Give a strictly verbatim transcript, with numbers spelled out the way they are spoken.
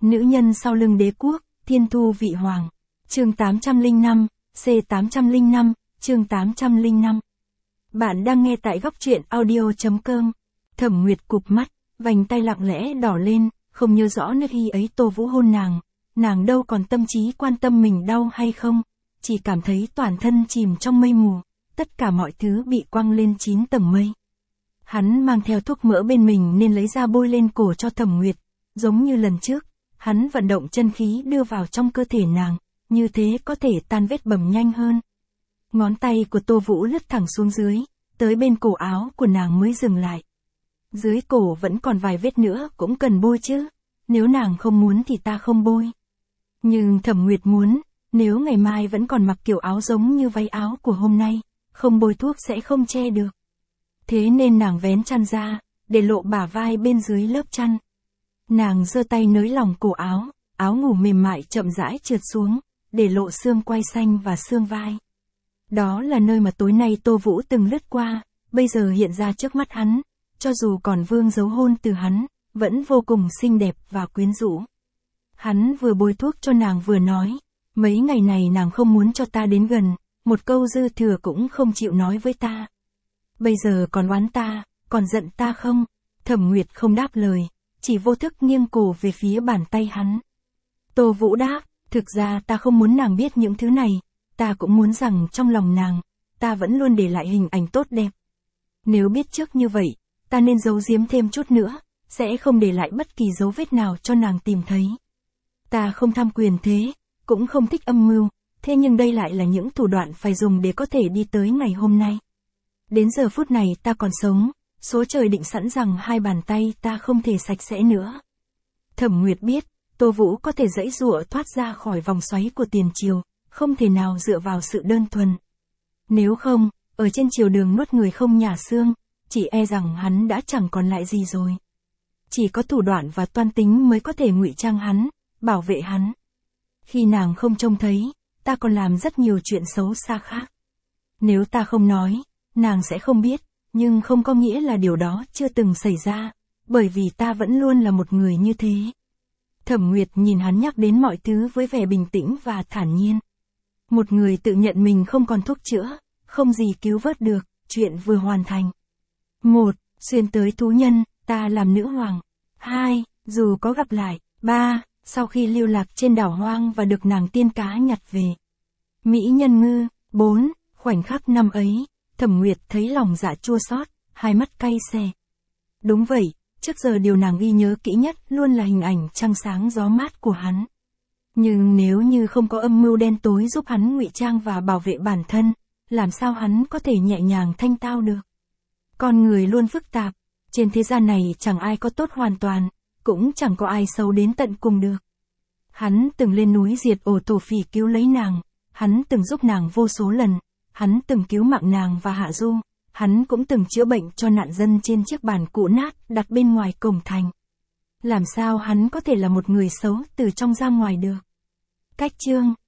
Nữ nhân sau lưng đế quốc, thiên thu vị hoàng. Chương tám trăm lẻ năm, C tám trăm lẻ năm, chương tám trăm lẻ năm. Bạn đang nghe tại góc truyện audio chấm com. Thẩm Nguyệt cụp mắt, vành tay lặng lẽ đỏ lên, không nhớ rõ nước khi ấy Tô Vũ hôn nàng. Nàng đâu còn tâm trí quan tâm mình đau hay không, chỉ cảm thấy toàn thân chìm trong mây mù, tất cả mọi thứ bị quăng lên chín tầng mây. Hắn mang theo thuốc mỡ bên mình nên lấy ra bôi lên cổ cho Thẩm Nguyệt, giống như lần trước, hắn vận động chân khí đưa vào trong cơ thể nàng, như thế có thể tan vết bầm nhanh hơn. Ngón tay của Tô Vũ lướt thẳng xuống dưới, tới bên cổ áo của nàng mới dừng lại. Dưới cổ vẫn còn vài vết nữa cũng cần bôi chứ, nếu nàng không muốn thì ta không bôi. Nhưng Thẩm Nguyệt muốn, nếu ngày mai vẫn còn mặc kiểu áo giống như váy áo của hôm nay, không bôi thuốc sẽ không che được. Thế nên nàng vén chăn ra, để lộ bả vai bên dưới lớp chăn. Nàng giơ tay nới lỏng cổ áo, áo ngủ mềm mại chậm rãi trượt xuống, để lộ xương quai xanh và xương vai. Đó là nơi mà tối nay Tô Vũ từng lướt qua, bây giờ hiện ra trước mắt hắn, cho dù còn vương dấu hôn từ hắn, vẫn vô cùng xinh đẹp và quyến rũ. Hắn vừa bôi thuốc cho nàng vừa nói, mấy ngày này nàng không muốn cho ta đến gần, một câu dư thừa cũng không chịu nói với ta. Bây giờ còn oán ta, còn giận ta không? Thẩm Nguyệt không đáp lời, chỉ vô thức nghiêng cổ về phía bàn tay hắn. Tô Vũ đáp, thực ra ta không muốn nàng biết những thứ này, ta cũng muốn rằng trong lòng nàng, ta vẫn luôn để lại hình ảnh tốt đẹp. Nếu biết trước như vậy, ta nên giấu giếm thêm chút nữa, sẽ không để lại bất kỳ dấu vết nào cho nàng tìm thấy. Ta không tham quyền thế, cũng không thích âm mưu, thế nhưng đây lại là những thủ đoạn phải dùng để có thể đi tới ngày hôm nay. Đến giờ phút này ta còn sống, số trời định sẵn rằng hai bàn tay ta không thể sạch sẽ nữa. Thẩm Nguyệt biết, Tô Vũ có thể giãy giụa thoát ra khỏi vòng xoáy của tiền triều, không thể nào dựa vào sự đơn thuần. Nếu không, ở trên triều đường nuốt người không nhả xương, chỉ e rằng hắn đã chẳng còn lại gì rồi. Chỉ có thủ đoạn và toan tính mới có thể ngụy trang hắn, bảo vệ hắn. Khi nàng không trông thấy, ta còn làm rất nhiều chuyện xấu xa khác. Nếu ta không nói, nàng sẽ không biết, nhưng không có nghĩa là điều đó chưa từng xảy ra, bởi vì ta vẫn luôn là một người như thế. Thẩm Nguyệt nhìn hắn nhắc đến mọi thứ với vẻ bình tĩnh và thản nhiên. Một người tự nhận mình không còn thuốc chữa, không gì cứu vớt được, chuyện vừa hoàn thành. Một, xuyên tới thú nhân, ta làm nữ hoàng. Hai, dù có gặp lại. Ba, sau khi lưu lạc trên đảo hoang và được nàng tiên cá nhặt về. Mỹ nhân ngư. Bốn, khoảnh khắc năm ấy, Thẩm Nguyệt thấy lòng dạ chua xót, hai mắt cay xè. Đúng vậy, trước giờ điều nàng ghi nhớ kỹ nhất luôn là hình ảnh trăng sáng gió mát của hắn. Nhưng nếu như không có âm mưu đen tối giúp hắn ngụy trang và bảo vệ bản thân, làm sao hắn có thể nhẹ nhàng thanh tao được? Con người luôn phức tạp, trên thế gian này chẳng ai có tốt hoàn toàn, cũng chẳng có ai xấu đến tận cùng được. Hắn từng lên núi diệt ổ thổ phỉ cứu lấy nàng, hắn từng giúp nàng vô số lần, hắn từng cứu mạng nàng và Hạ Du, hắn cũng từng chữa bệnh cho nạn dân trên chiếc bàn cũ nát đặt bên ngoài cổng thành. Làm sao hắn có thể là một người xấu từ trong ra ngoài được? Cách chương